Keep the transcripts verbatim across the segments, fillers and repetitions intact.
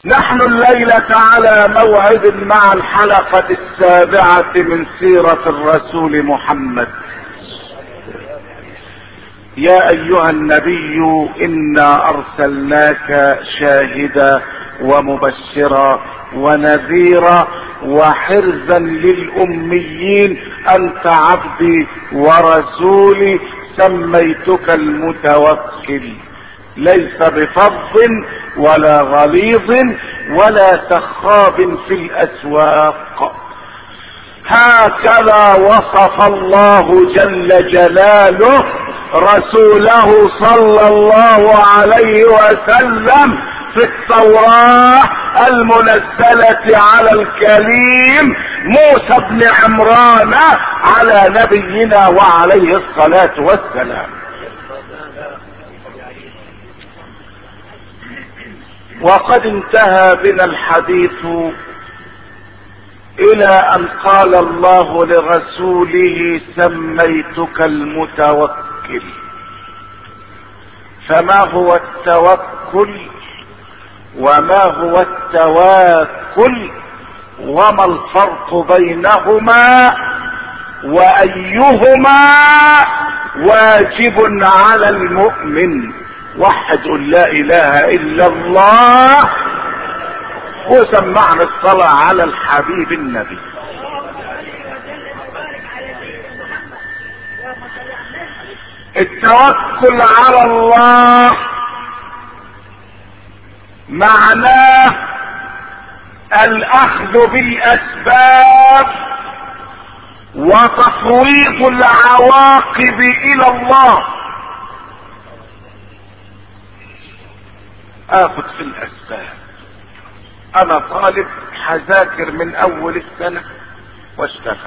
نحن الليلة على موعد مع الحلقة السابعة من سيرة الرسول محمد. يا ايها النبي انا ارسلناك شاهدا ومبشرا ونذيرا وحرزا للاميين، انت عبدي ورسولي سميتك المتوكل، ليس بفظ ولا غليظ ولا سخاب في الاسواق. هكذا وصف الله جل جلاله رسوله صلى الله عليه وسلم في التوراة المنزلة على الكليم موسى بن عمران على نبينا وعليه الصلاة والسلام. وقد انتهى بنا الحديث الى ان قال الله لرسوله سميتك المتوكل. فما هو التوكل وما هو التواكل وما الفرق بينهما وايهما واجب على المؤمن؟ وحد لا اله الا الله وسمعنا الصلاة على الحبيب النبي. التوكل على الله معناه الاخذ بالاسباب وتفويض العواقب الى الله. اخذ في الاسباب، انا طالب حذاكر من اول السنة واشتغل،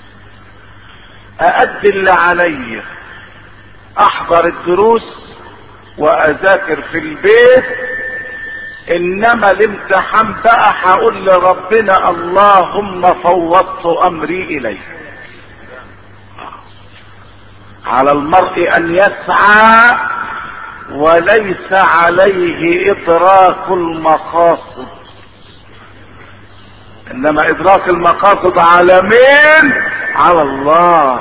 اادي اللي علي، احضر الدروس واذاكر في البيت، انما الامتحان بقى هقول لربنا اللهم فوضت امري اليك. على المرء ان يسعى وليس عليه ادراك المقاصد، انما ادراك المقاصد على مين؟ على الله.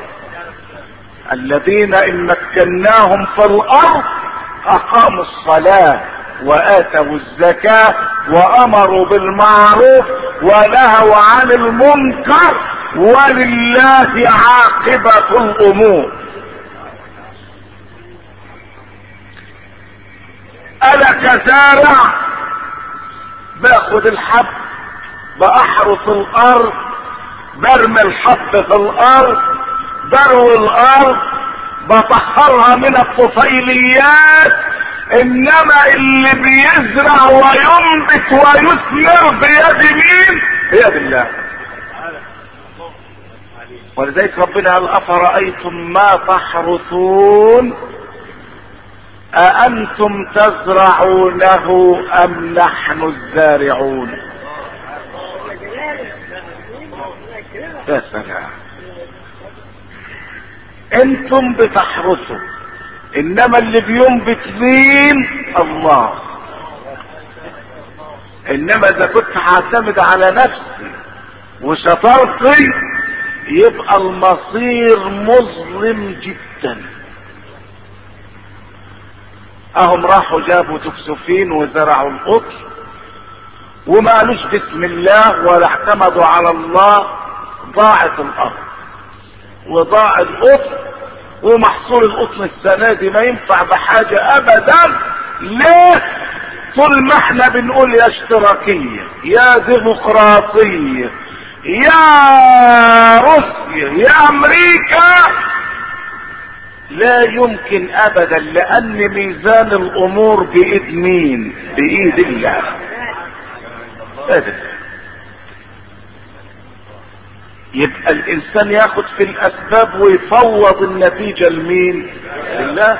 الذين ان مكناهم في الارض اقاموا الصلاة واتوا الزكاة وامروا بالمعروف ونهوا عن المنكر ولله عاقبة الامور. انا كزارع باخد الحب باحرث الارض، برمي الحب في الارض، بروي الارض، بطهرها من الطفيليات، انما اللي بيزرع وينبت ويثمر بيد مين؟ بيد الله. ولذلك ربنا قال افرأيتم ما تحرثون أأنتم تزرعونه أم نحن الزارعون؟ يا سلام، انتم بتحرثوا انما اللي بينبت مين؟ الله. انما اذا كنت هعتمد على نفسي وشطرتي يبقى المصير مظلم جدا. اهم راحوا جابوا تكسفين وزرعوا القطن وما قالوش بسم الله ولا اعتمدوا على الله، ضاعت الارض وضاع القطن، ومحصول القطن السنة دي ما ينفع بحاجة ابدا. ليه؟ طول ما احنا بنقول يا اشتراكية يا ديمقراطية يا روسيا يا امريكا لا يمكن ابدا، لان ميزان الامور بايد مين؟ بايد الله. ابدا. يبقى الانسان ياخد في الاسباب ويفوض النتيجة لمين؟ لله.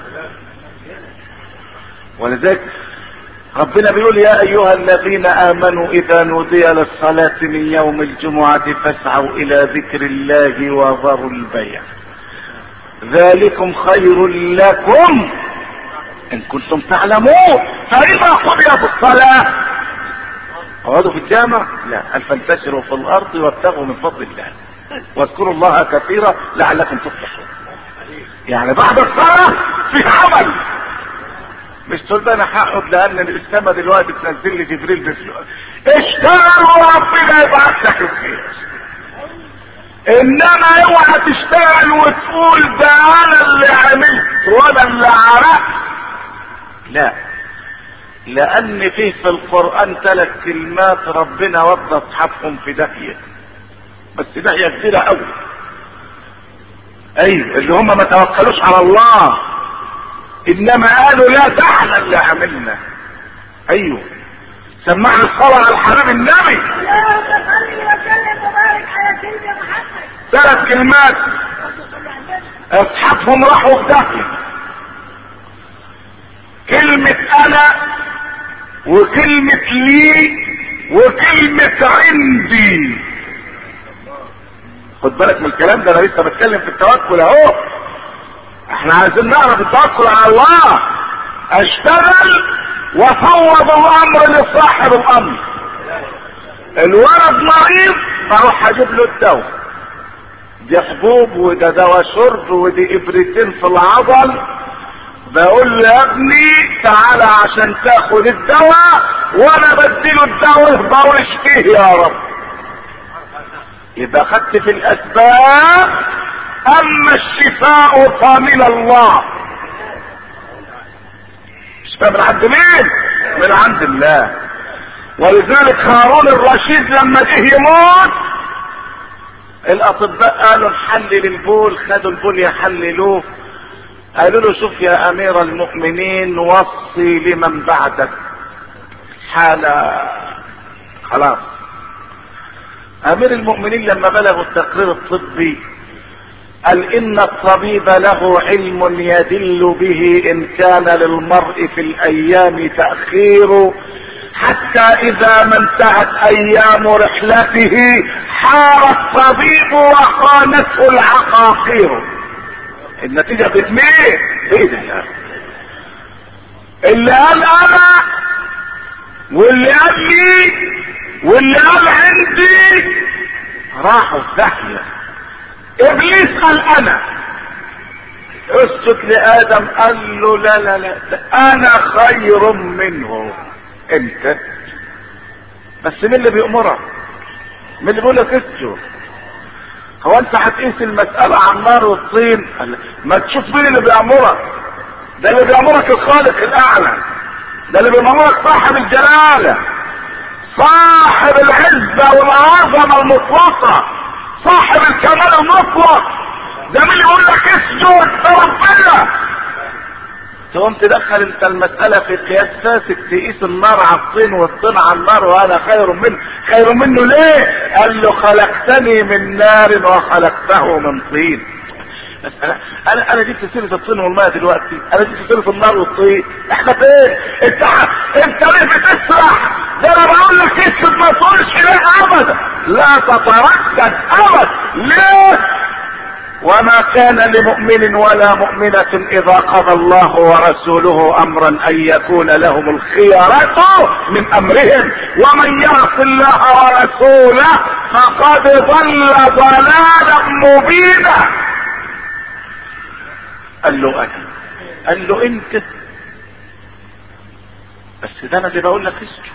ولذلك ربنا بيقول يا ايها الذين امنوا اذا نودي للصلاة من يوم الجمعة فاسعوا الى ذكر الله وذروا البيع ذلكم خير لكم ان كنتم تعلمون. فاذا قضيت الصلاة اقعدوا في الجامع؟ لا، قال فانتشروا في الارض وابتغوا من فضل الله واذكروا الله كثيرا لعلكم تفلحون. يعني بعد الصلاة في عمل، مش تقول ده انا هقعد لان الاسلام دلوقتي بتنزل لي جبريل بفلوس. اشتغل وربنا يبعت لك الخير. انما اوعى تشتغل وتقول ده انا اللي عملت وانا اللي عرفت. لا، لان فيه في القرآن ثلاث كلمات ربنا ودى اصحابهم في داهية، بس داهية كبيرة قوي. ايوه، اللي هم ما توكلوش على الله، انما قالوا لا ده احنا اللي عملنا. ايوه، سمعنا الصلاة على الحبيب النبي. اللهم صل وسلم وبارك على سيدنا محمد. ثلاث كلمات اصحابهم راحوا في داهية. كلمة انا وكلمة لي وكلمة عندي. خد بالك من الكلام ده، انا لسه بتكلم في التوكل اهو. احنا عايزين نعرف التوكل على الله. اشتغل وفوض الامر لصاحب الامر. الولد مريض بروح اجيب له الدواء، دي حبوب وده دواء شرب ودي ابرتين في العضل. بقول له يا ابني تعالى عشان تاخد الدواء، وانا بديله الدواء يفضل يشفيه يا رب. يبقى خدت في الاسباب، اما الشفاء فمن الله. الشفاء من عند مين؟ من عند الله. ولذلك هارون الرشيد لما جه يموت الاطباء قالوا نحلل البول، خدوا البول يحللوه، قالوا له شوف يا امير المؤمنين وصي لمن بعدك حالة خلاص. امير المؤمنين لما بلغوا التقرير الطبي قال ان الطبيب له علم يدل به ان كان للمرء في الايام تأخير، حتى اذا ما انتهت ايام رحلته حار الطبيب وخانته العقاقير. النتيجة بتمين ايه ده؟ اللي قال انا واللي قال لي واللي قال عندي راحوا في داهية. ابليس قال انا، اسجد لادم، قال له لا لا لا انا خير منه. انت بس مين اللي بيأمرك؟ مين اللي بيقول لك اسجد؟ هو انت هتقيس المسألة على النار والطين؟ ما تشوف مين اللي بيأمرك. ده اللي بيأمرك الخالق الاعلى، ده اللي بيأمرك صاحب الجلالة، صاحب العزة والعظمة المطلقة، صاحب الكمال المطلق. ده مين اللي يقول لك اسجد؟ ده ربنا. تقوم تدخل انت المسألة في قياس فاسد، تقيس النار على الطين والطين على النار وانا خير منه. خير منه ليه؟ قال له خلقتني من نار وخلقته من طين. بس انا انا انا جبت سيرة الطين والماء دلوقتي، انا جبت سيرة النار والطين. احنا فين؟ انت انت ليه بتسرح؟ ده انا بقول لك اسكت ما تقولش ليه ابدا، لا تتردد ابدا. ليه؟ وما كان لمؤمن ولا مؤمنة اذا قضى الله ورسوله امرا ان يكون لهم الخيرة من امرهم ومن يعص الله ورسوله فقد ضل ضلالا مبينا. قال له انا، قال له انت، بس ده انا اللي بقول لك اسجد.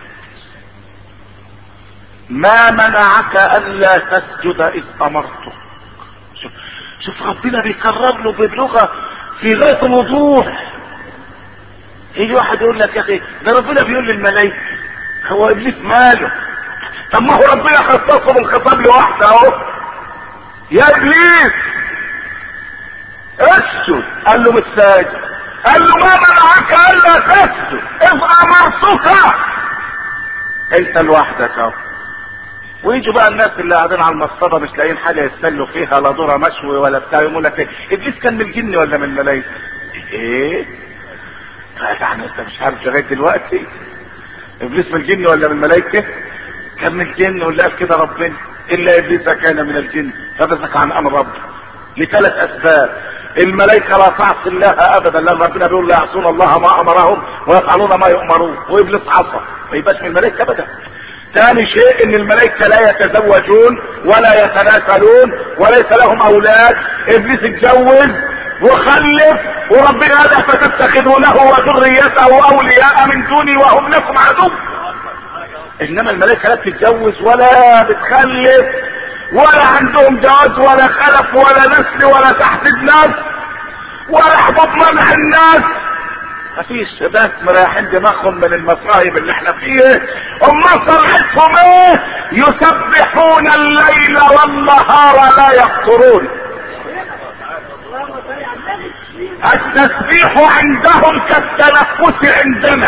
ما منعك الا تسجد اذ امرتك. شوف شوف ربنا بيكرر له بلغة في غاية الوضوح. يجي واحد يقول لك يا اخي ده ربنا بيقول للملائكة، هو ابليس ماله؟ طب ما هو ربنا خصصه بالخطاب لوحده اهو. يا ابليس اسجد، قال له بالساجد. قال له ما منعك الا تسجد اذ امرتك. انت لوحدك اهو. ويجوا بقى الناس اللي قاعدين على المصطبه مش لاقيين حاجه يتسلوا فيها، لا ذره مشوي ولا بتاع، يقول لك ايه؟ ابليس كان من الجن ولا من الملائكه؟ ايه؟ يعني انت مش عارف لغايه دلوقتي ابليس من الجن ولا من الملائكه؟ كان من الجن، واللي قال كده ربنا الا ابليس كان من الجن ففسق عن امر ربه لثلاث اسباب. الملائكه لا تعصي الله ابدا، لان ربنا بيقول لا يعصون الله ما امرهم ويفعلون ما يؤمرون، وابليس عصى ما يبقاش من الملائكه ابدا. ثاني شيء ان الملائكة لا يتزوجون ولا يتناسلون وليس لهم اولاد. ابليس اتجوز وخلف وربنا قال فتتخذونه وذريته اولياء من دوني وهم لكم عدو. انما الملائكة لا بتتجوز ولا بتخلف ولا عندهم جواز ولا خلف ولا نسل ولا تحديد نسل ولا حبوب منع الناس. مفيش بس مريحين دماغهم من المصايب اللي احنا فيه. امال صنعتهم ايه؟ يسبحون الليل والنهار لا يفطرون. التسبيح عندهم كالتنفس عندنا.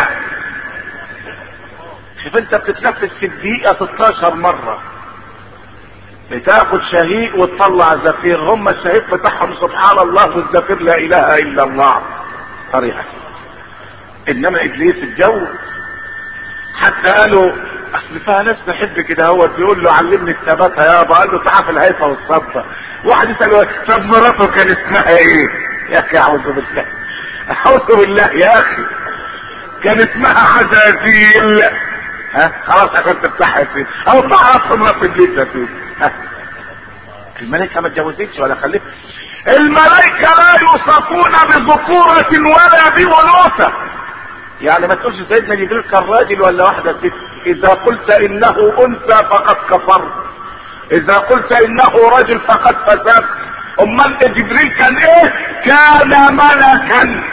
شوف انت بتتنفس في الدقيقة ستاشر مرة، بتاخد شهيق وتطلع زفير. هم الشهيق بتاعهم سبحان الله والزفير لا اله الا الله طريقة. انما ابليس اتجوز. حتى قالوا اصل فيها ناس تحب كده، هو بيقول له علمني الثبات يا ابا، قال له تعال في الهيفه والصبه. واحد يساله طب مراته كان اسمها ايه؟ يا اخي اعوذ بالله، اعوذ بالله يا اخي، كان اسمها عزازيل. ها خلاص عشان تفتحها يا سيدي، او تعرف مرات ابليس يا سيدي. الملائكه ما اتجوزتش ولا خلفت. الملائكه لا يوصفون بذكوره ولا بانوثه. يعني ما تقولش سيدنا جبريل كان راجل ولا واحده ست. اذا قلت انه انثى فقد كفرت، اذا قلت انه رجل فقد فسقت. امال جبريل كان ايه؟ كان ملكا.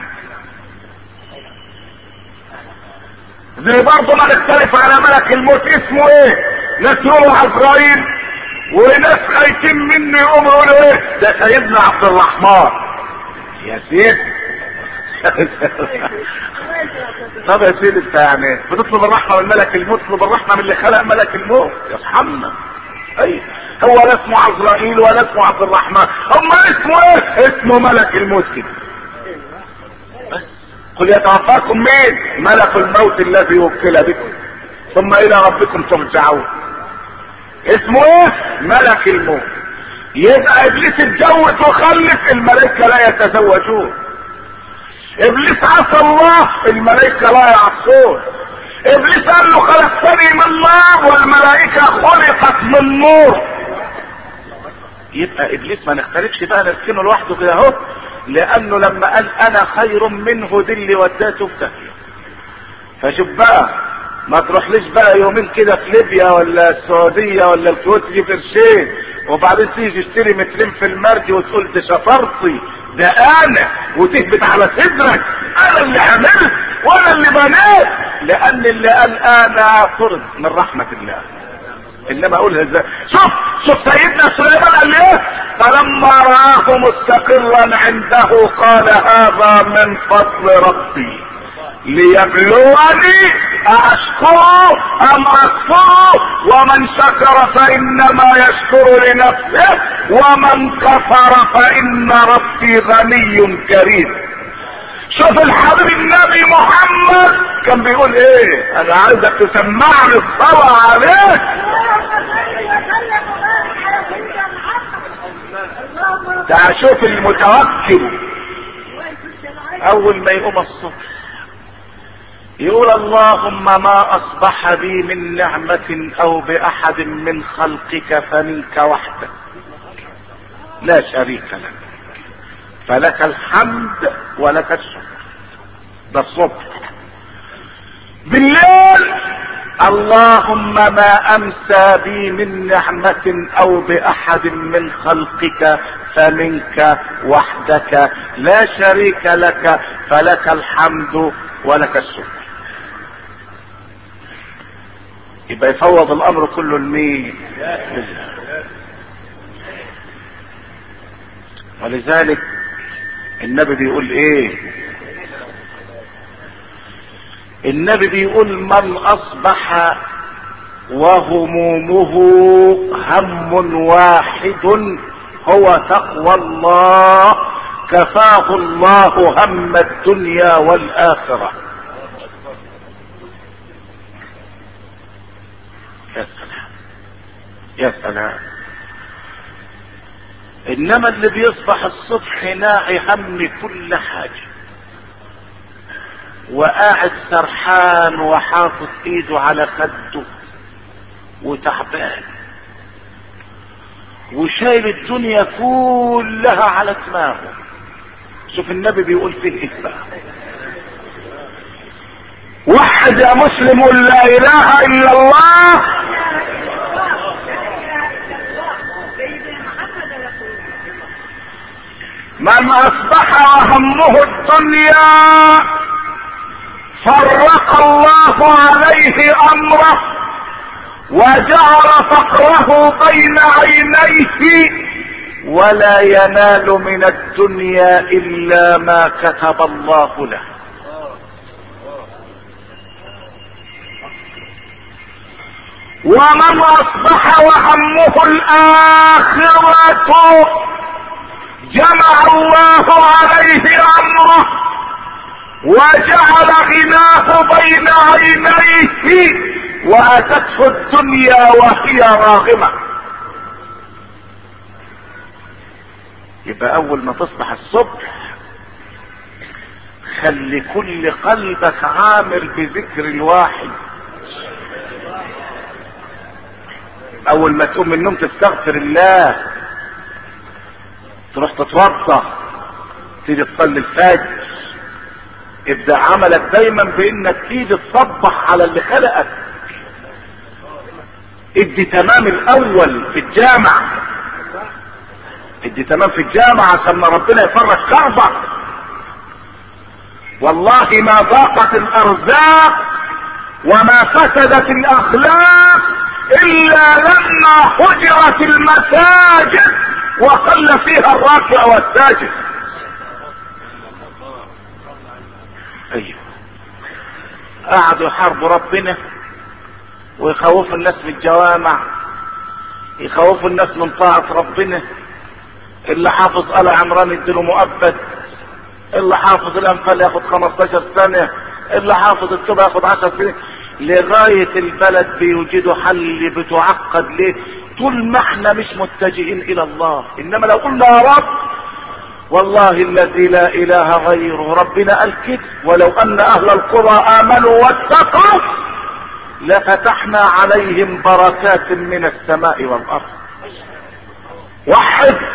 زي برضه ما نختلف على ملك الموت اسمه ايه. ناس يقولوا عزرائيل وناس خايفين منه يقوموا يقولوا ايه ده سيدنا عبد الرحمن. يا سيدي طب يا سيدي انت يعني بتطلب الرحمه من ملك الموت، تطلب الرحمه من اللي خلق ملك الموت يرحمنا. اي هو لا اسمه عزرائيل ولا اسمه عبد الرحمن، اما اسمه ايه؟ اسمه ملك الموت كده بس. قل يتوفاكم مين؟ ملك الموت الذي وكل بكم ثم الى ربكم ترجعون. اسمه ايه؟ ملك الموت. يبقى ابليس اتجوز وخلف، الملائكه لا يتزوجون. ابليس عصى الله، الملائكه لا يعصون. ابليس قال له خلقتني من نار والملائكه خلقت من نور. يبقى ابليس ما نختلفش بقى نركنه لوحده كده اهو، لانه لما قال انا خير منه دي اللي وداته في داهيه. فشوف بقى ما تروحليش بقى يومين كده في ليبيا ولا السعوديه ولا الكويت تجيب قرشين وبعدين تيجي تشتري مترين في المرج وتقول ده شطارتي ده انا وتهبط على صدرك انا اللي عملت وانا اللي بنيت، لان اللي قال انا فرد من رحمه الله. انما اقولها ازاي؟ شوف شوف سيدنا سليمان قال ايه؟ فلما رآه مستقرا عنده قال هذا من فضل ربي ليبلوني أشكره أم أكفره ومن شكر فإنما يشكر لنفسه ومن كفر فإن ربي غني كريم. شوف الحبيب النبي محمد كان بيقول ايه؟ انا عايزك تسمعني الصلاة عليه. تعال شوف المتوكل اول ما يقوم الصبح يقول اللهم ما اصبح بي من نعمة او باحد من خلقك فمنك وحدك لا شريك لك فلك الحمد ولك الشكر. ده الصبح. بالليل اللهم ما امسى بي من نعمة او باحد من خلقك فمنك وحدك لا شريك لك فلك الحمد ولك الشكر. يبقى يفوض الامر كله لمين؟ لله. ولذلك النبي بيقول ايه؟ النبي بيقول من اصبح وهمومه هم واحد هو تقوى الله كفاه الله هم الدنيا والاخرة. يا سلام يا سلام. انما اللي بيصبح الصبح ناعي هم كل حاجة وقاعد سرحان وحاطط ايده على خده وتعبان وشايل الدنيا كلها على دماغه. شوف النبي بيقول فيه ايه بقى: وحد يا مسلم لا اله الا الله. من اصبح وهمه الدنيا فرق الله عليه امره وجعل فقره بين عينيه ولا ينال من الدنيا الا ما كتب الله له. ومن اصبح وهمه الاخرة جمع الله عليه امره وجعل غناه بين عينيه واتته الدنيا وهي راغمة. يبقى اول ما تصبح الصبح خلي كل قلبك عامر بذكر الواحد. اول ما تقوم من النوم تستغفر الله، تروح تتوضا، تيجي تصلي الفجر. ابدأ عملك دايما بانك تيجي تصبح على اللي خلقك. ادي تمام الاول في الجامع، ادي تمام في الجامع عشان ربنا يفرج كربك. والله ما ضاقت الارزاق وما فسدت الاخلاق الا لما هجرت المساجد وقل فيها الراكع والساجد. ايوه، قعدوا يحاربوا ربنا ويخوفوا الناس من الجوامع، يخوفوا الناس من طاعة ربنا. اللي حافظ آل عمران يديله مؤبد، اللي حافظ الانفال ياخد خمستاشر سنة، اللي حافظ التوبة ياخد عشر سنين، لغاية البلد بيوجدوا حل بتعقد. ليه؟ طول ما احنا مش متجهين الى الله. انما لو قلنا يا رب والله الذي لا اله غيره، ربنا قال كده: ولو ان اهل القرى امنوا واتقوا لفتحنا عليهم بركات من السماء والارض. وحد.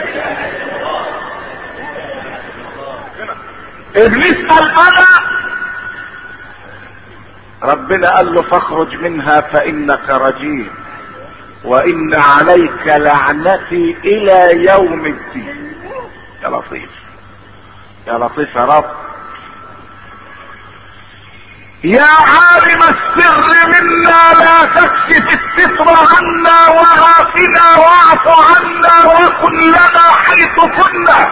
ابليس قال انا، ربنا قال له: فاخرج منها فانك رجيم وان عليك لعنتي الى يوم الدين. يا لطيف يا لطيف يا رب. يا عالم السر منا لا تكشف الستر عنا وعافنا واعف عنا وكن لنا حيث كنا.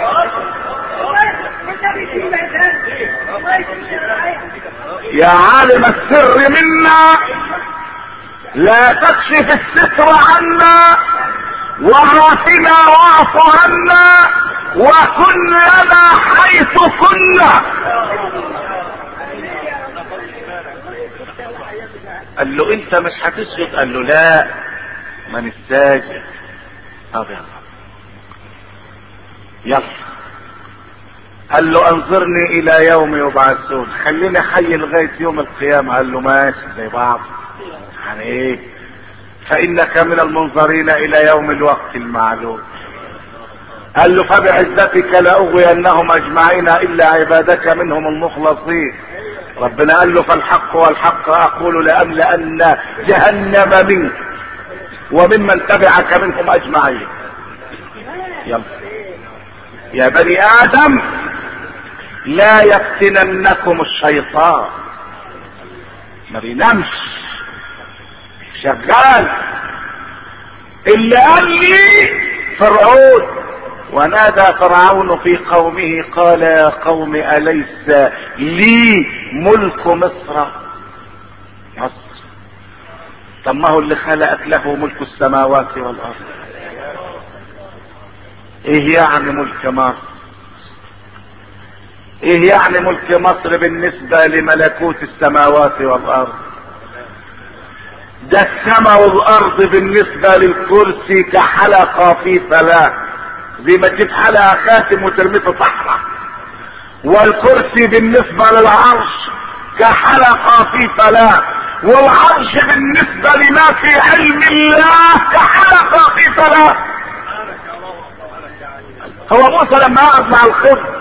يا عالم السر منا لا تكشف الستر عنا وعافنا واعف عنا وكن لنا حيث كنا. قال له: انت مش هتسجد؟ قال له: لا، من الساجد. طب يلا يلا. قال له: انظرني الى يوم يبعثون، خليني حي لغايه يوم القيامه. قال له: ماشي زي بعض. يعني ايه؟ فانك من المنظرين الى يوم الوقت المعلوم. قال له: فبعزتك لاغوينهم اجمعين الا عبادك منهم المخلصين. ربنا قال له: فالحق والحق اقول لاملأن جهنم منك وممن تبعك منهم اجمعين. يلا يا بني ادم لا يفتننكم الشيطان. ما بينامش، شغال. اللي قال لي فرعون: ونادى فرعون في قومه قال يا قوم أليس لي ملك مصر؟ مصر؟ طب ما هو اللي خلقك له ملك السماوات والأرض. ايه يعني ملك مصر؟ ايه يعني ملك مصر بالنسبة لملكوت السماوات والأرض؟ ده السماء والأرض بالنسبة للكرسي كحلقة في فلاة، زي ما تجيب حلقة خاتم وترميه في صحراء. والكرسي بالنسبة للعرش كحلقة في فلاة، والعرش بالنسبة لما في علم الله كحلقة في ثلاث. هو موسى لما قعد مع الخضر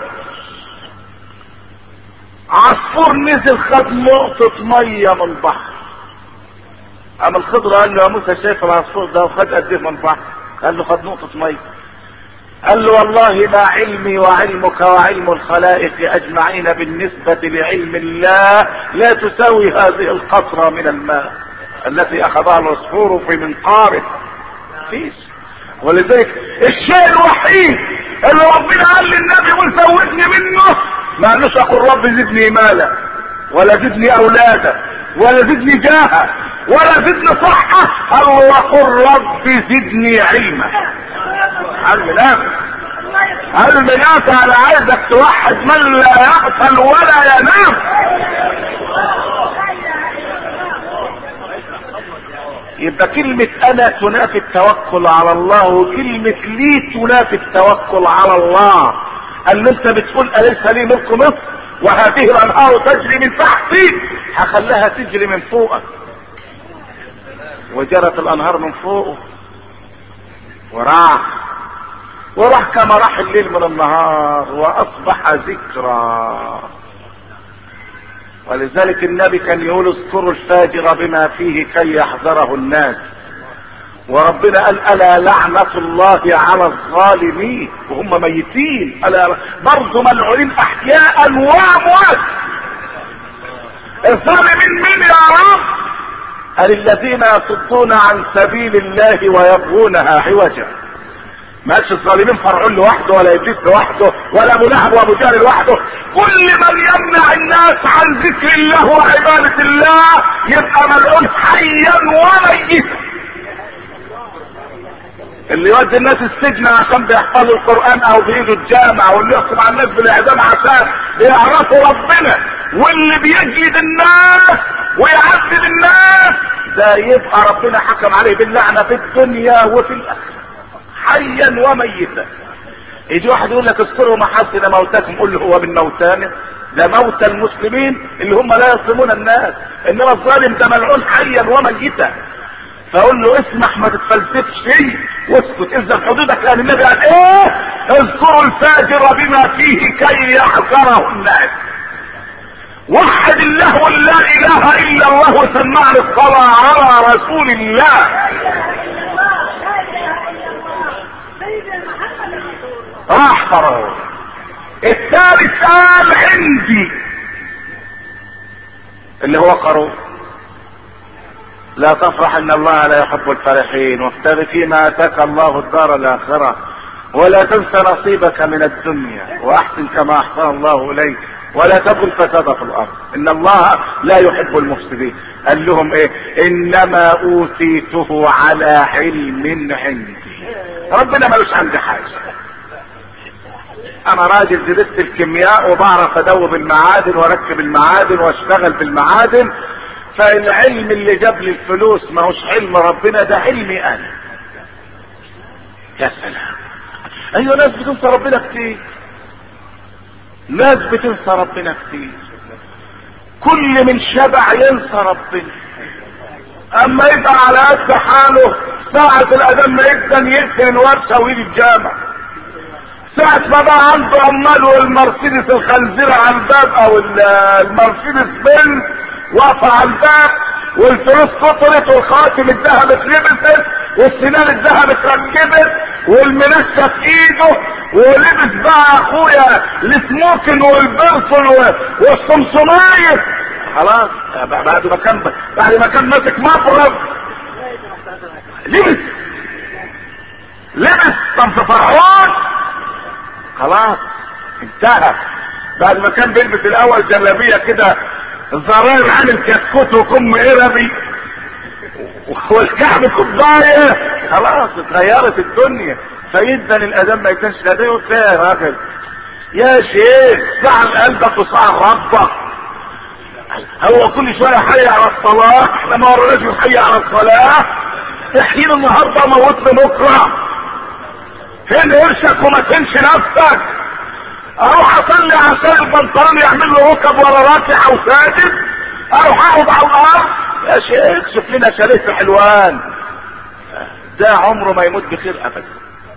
عصفور نزل خد نقطة مية من البحر. اما الخضر قال له يا موسى شايف العصفور ده وخد قد ايه من البحر؟ قال له خد نقطة مية. قال له والله ما علمي وعلمك وعلم الخلائق اجمعين بالنسبة لعلم الله لا تساوي هذه القطرة من الماء التي اخذها العصفور في منقاره. فيش. ولذلك الشيء الوحيد اللي ربنا قال للنبي وزودني منه ما قالوش اقول رب زدني مالا ولا زدني اولادا ولا زدني جاها ولا زدني صحة. قال وقل رب زدني علما. علم نافع. علم نافع. انا عايزك توحد من لا يغفل ولا ينام. يبقى كلمة انا تنافي التوكل على الله وكلمة لي تنافي التوكل على الله. قال له انت بتقول اليس لي ملك مصر وهذه الانهار تجري من تحتي هخليها تجري من فوقك. وجرت الانهار من فوقه وراح وراح كما راح الليل من النهار واصبح ذكرى. ولذلك النبي كان يقول اذكروا الفاجر بما فيه كي يحذره الناس. وربنا قال الا لعنة الله على الظالمين وهم ميتين. الا برضه ملعونين احياء واموات. الظالمين مين يا رب؟ قال الذين يصدون عن سبيل الله ويبغونها عوجا. ما قالش الظالمين فرعون لوحده ولا ابليس لوحده ولا ابو لهب وابو جهل لوحده. كل من يمنع الناس عن ذكر الله وعبادة الله يبقى ملعون حيا وميتا. اللي يودي الناس السجن عشان بيحفظوا القرآن او بيجوا الجامع واللي يحكم على الناس بالاعدام عشان بيعرفوا ربنا واللي بيجلد الناس ويعذب الناس ده يبقى ربنا حكم عليه باللعنة في الدنيا وفي الاخرة حيا وميتا. يجي واحد يقول لك اذكروا محاسن موتاكم. قل له هو من موتانا؟ ده موتى المسلمين اللي هم لا يظلمون الناس. انما الظالم ده ملعون حيا وميتا. فاقول له اسمح ما تتفلسفش فيه واسكت الزم حدودك. لان النبي قال ايه؟ اذكروا الفاجر بما فيه كي يحذره الناس. وحد الله لا اله الا الله وسمعنا الصلاة على رسول الله. راح فرعون. الثالث قال عندي اللي هو قارون لا تفرح ان الله لا يحب الفرحين وابتغ فيما اتاك الله الدار الاخرة ولا تنس نصيبك من الدنيا واحسن كما احسن الله اليك ولا تبغ الفساد في الارض ان الله لا يحب المفسدين. قال لهم ايه؟ انما اوتيته على علم عندي. ربنا ملوش عندي حاجة. انا راجل درست الكيمياء وبعرف ادوب المعادن واركب المعادن واشتغل في المعادن. فالعلم اللي جاب لي الفلوس ما هوش علم ربنا ده علمي انا. يا سلام. ايوه ناس بتنسى ربنا كتير. ناس بتنسى ربنا كتير. كل من شبع ينسى ربنا. اما يبقى على قد حاله ساعة الاذان ما يقدر يقفل الورشة ويجي الجامع. ساعة ما بقى عنده عمال والمرسيدس الخنزيرة على الباب او المرسيدس بنز واقفة على الباب والفلوس فطرت والخواتم الذهب اتلبست والسنان الذهب اتركبت والمنشة في ايده ولبس بقى اخويا السموكن والبرسل والصمصماية. خلاص بعد ما كان بعد ما كان ماسك مفرغ لبس لبس صنف فرعون. خلاص انتهى. بعد ما كان بيلبس الاول جلابيه كده الزراير عامل كتكوت وكم قربي والكعب كوبايه. خلاص اتغيرت الدنيا. فيدن الاذان ما يكونش لديه وتلاقي يا راجل يا شيخ سعى قلبك وسعى ربك. هو كل شويه حي على الصلاه. احنا ما ورناش حي على الصلاه. احيينا النهارده موتنا بكره. فين قرشك وما تنش نفسك؟ اروح اصلي عشان البنطلون يعمل له ركب ولا راكع او ساجد؟ اروح اقعد على الارض يا شيخ شوف لنا شاليه في حلوان. ده عمره ما يموت بخير ابدا.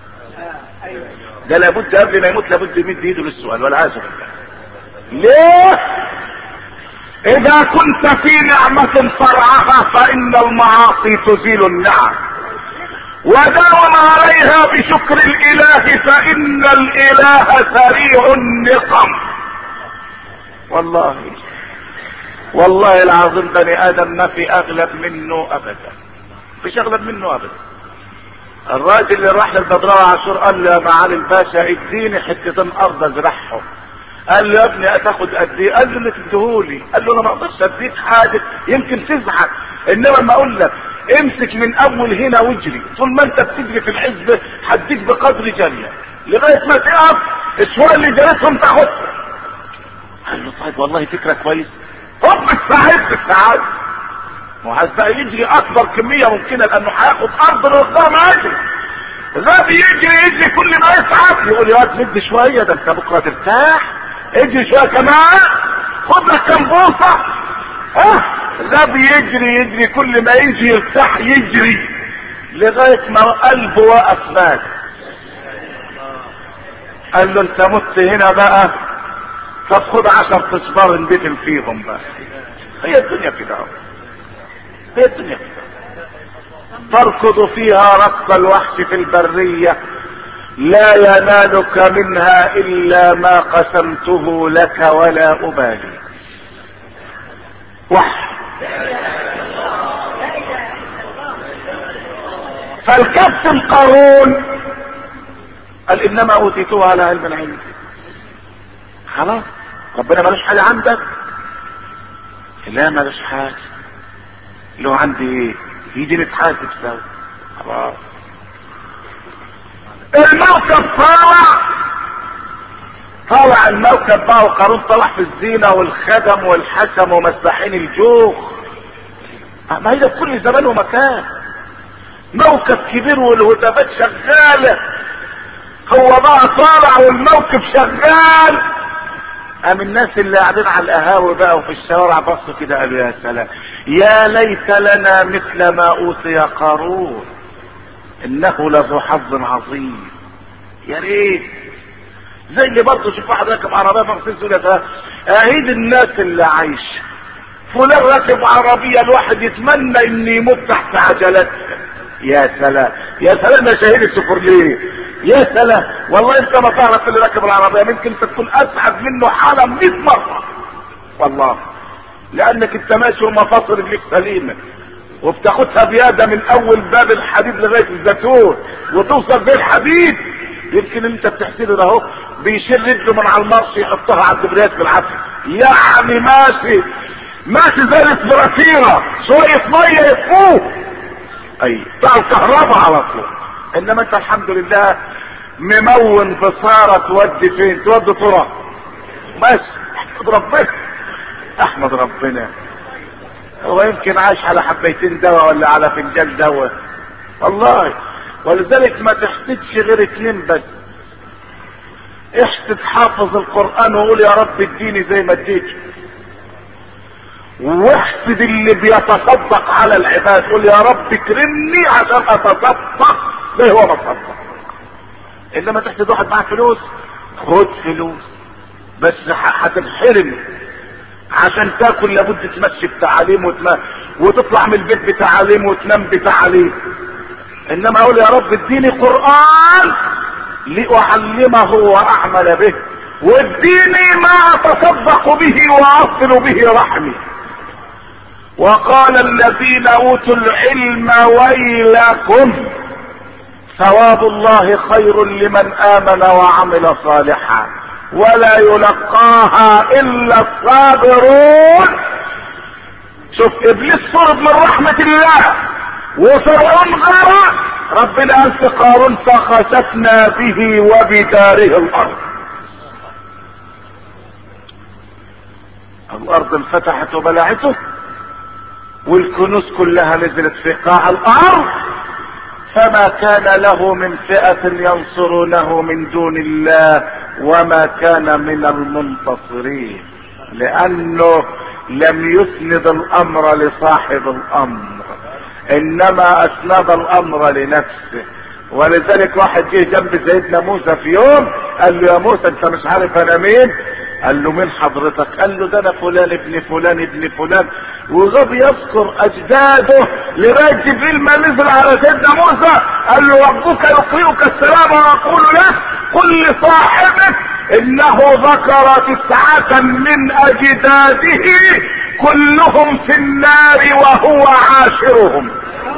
ده لابد قبل ما يموت لابد يمد ايده للسؤال والعياذ بالله. ليه؟ اذا كنت في نعمة فرعها فان المعاصي تزيل النعم، وداوم عليها بشكر الاله فان الاله سريع النقم. والله والله العظيم بني ادم ما في اغلب منه ابدا، مفيش اغلب منه ابدا. الراجل اللي راح للبدراوي عاشور قال له يا معالي الباشا اديني حتتين ارض ازرعهم. قال له يا ابني هتاخد قد ايه؟ قال له اللي تديهولي. قال له انا ما اقدرش اديك حاجه يمكن تزعل، انما لما اقول لك امسك من اول هنا واجري، طول ما انت بتجري في الحزب هديك بقدر جريك لغايه ما تقف الشويه اللي جريتهم تاخدها. قال له طيب والله فكره كويس. رب السعيد بالسعاده، وعايز بقى يجري اكبر كميه ممكنه لانه هياخد ارض لقدام اجري. ده بيجري يجري كل ما يسعد يقول يا واد مد شويه ده انت بكره ترتاح، اجري شويه كمان خد لك كام بوصه. ها ده بيجري يجري كل ما يجي يرتاح يجري لغايه ما قلبه وقف مات. قال له انت مت هنا بقى، طب خد عشر تصبار ندفن فيهم بقى. هي الدنيا كده اهو، هي الدنيا كده. تركض فيها ركض الوحش في البرية، لا ينالك منها الا ما قسمته لك ولا ابالي. وحش. فالكابتن قارون قال انما اوتيته على علم عندي. خلاص ربنا مالوش حاجه عندك؟ لا مالوش حاجه. لو عندي ايه؟ يجي نتحاسب سوا. خلاص الموكب طالع طالع الموكب بقى، وقارون طلع في الزينه والخدم والحسم ومساحين الجوخ. ما هي ده في كل زمان ومكان. موكب كبير والهتافات شغاله، هو بقى طالع والموكب شغال. قام الناس اللي قاعدين على القهاوي بقى وفي الشوارع بصوا كده قالوا يا سلام، يا ليت لنا مثل ما اوتي قارون انه لذو حظ عظيم. يا ريت. زي اللي برضه شوف واحد راكب عربيه مرسيدس يقول يا سلام اهيد الناس اللي عايشه. فلان راكب عربيه الواحد يتمنى ان يموت تحت عجلتها. يا سلام يا سلام يا شهيد السفرليه. يا سلام والله انت ما تعرف اللي راكب العربيه ممكن انت تكون اسعد منه حالا مئة مره والله، لانك انت ماشي ومفاصل رجليك سليمه وبتاخدها بياده من اول باب الحديد لغايه الزيتون وتوصل بيه الحديد. يمكن انت بتحسده ده اهو بيشيل رجله من على المرش يحطها على الدبرياج بالعافيه، يعني ماشي ماشي زي الاسبراتيره شويه ميه يفوق. اي بتاع الكهرباء على طول. انما انت الحمد لله ممون بصارة تودي فين؟ تودي ترى بس. احمد ربنا احمد ربنا. هو يمكن عايش على حبيتين دواء ولا على فنجان دواء والله. ولذلك ما تحسدش غير اتنين بس. احسد حافظ القرآن وقول يا رب اديني زي ما اديته، واحسد اللي بيتصدق على العباد قول يا رب اكرمني عشان اتصدق زي هو بتصدق. انما تحسد واحد معاه فلوس خد فلوس بس هتنحرم. عشان تاكل لابد تمشي بتعاليم وتم... وتطلع من البيت بتعاليم وتنام بتعاليم. انما اقول يا رب اديني قرآن لاعلمه واعمل به، واديني ما اتصدق به واصل به رحمي. وقال الذين اوتوا العلم ويلكم ثواب الله خير لمن امن وعمل صالحا ولا يلقاها الا الصابرون. شوف ابليس صرد من رحمة الله وفرعون غرق، ربنا قال في قارون فخسفنا به وبداره الارض. الارض انفتحت وبلعته والكنوز كلها نزلت في قاع الارض، فما كان له من فئة ينصرونه من دون الله وما كان من المنتصرين، لانه لم يسند الامر لصاحب الامر، انما اسند الامر لنفسه. ولذلك واحد جه جنب سيدنا موسى في يوم قال له يا موسى انت مش عارف انا مين؟ قال له مين حضرتك؟ قال له ده انا فلان ابن فلان ابن فلان، وغاب يذكر اجداده لغايه جبريل ما نزل على سيدنا موسى قال له ربك يقرئك السلام ويقول له قل لصاحبك انه ذكر تسعة من اجداده كلهم في النار وهو عاشرهم.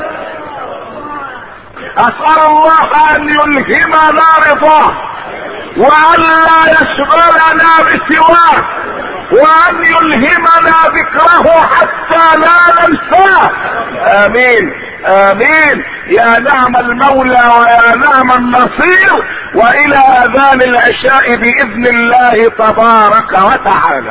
اسأل الله ان يلهمنا رضاه وان لا يشغلنا بسواه وان يلهمنا ذكره حتى لا ننساه. امين امين. يا نعم المولى ويا نعم النصير. والى اذان العشاء باذن الله تبارك وتعالى.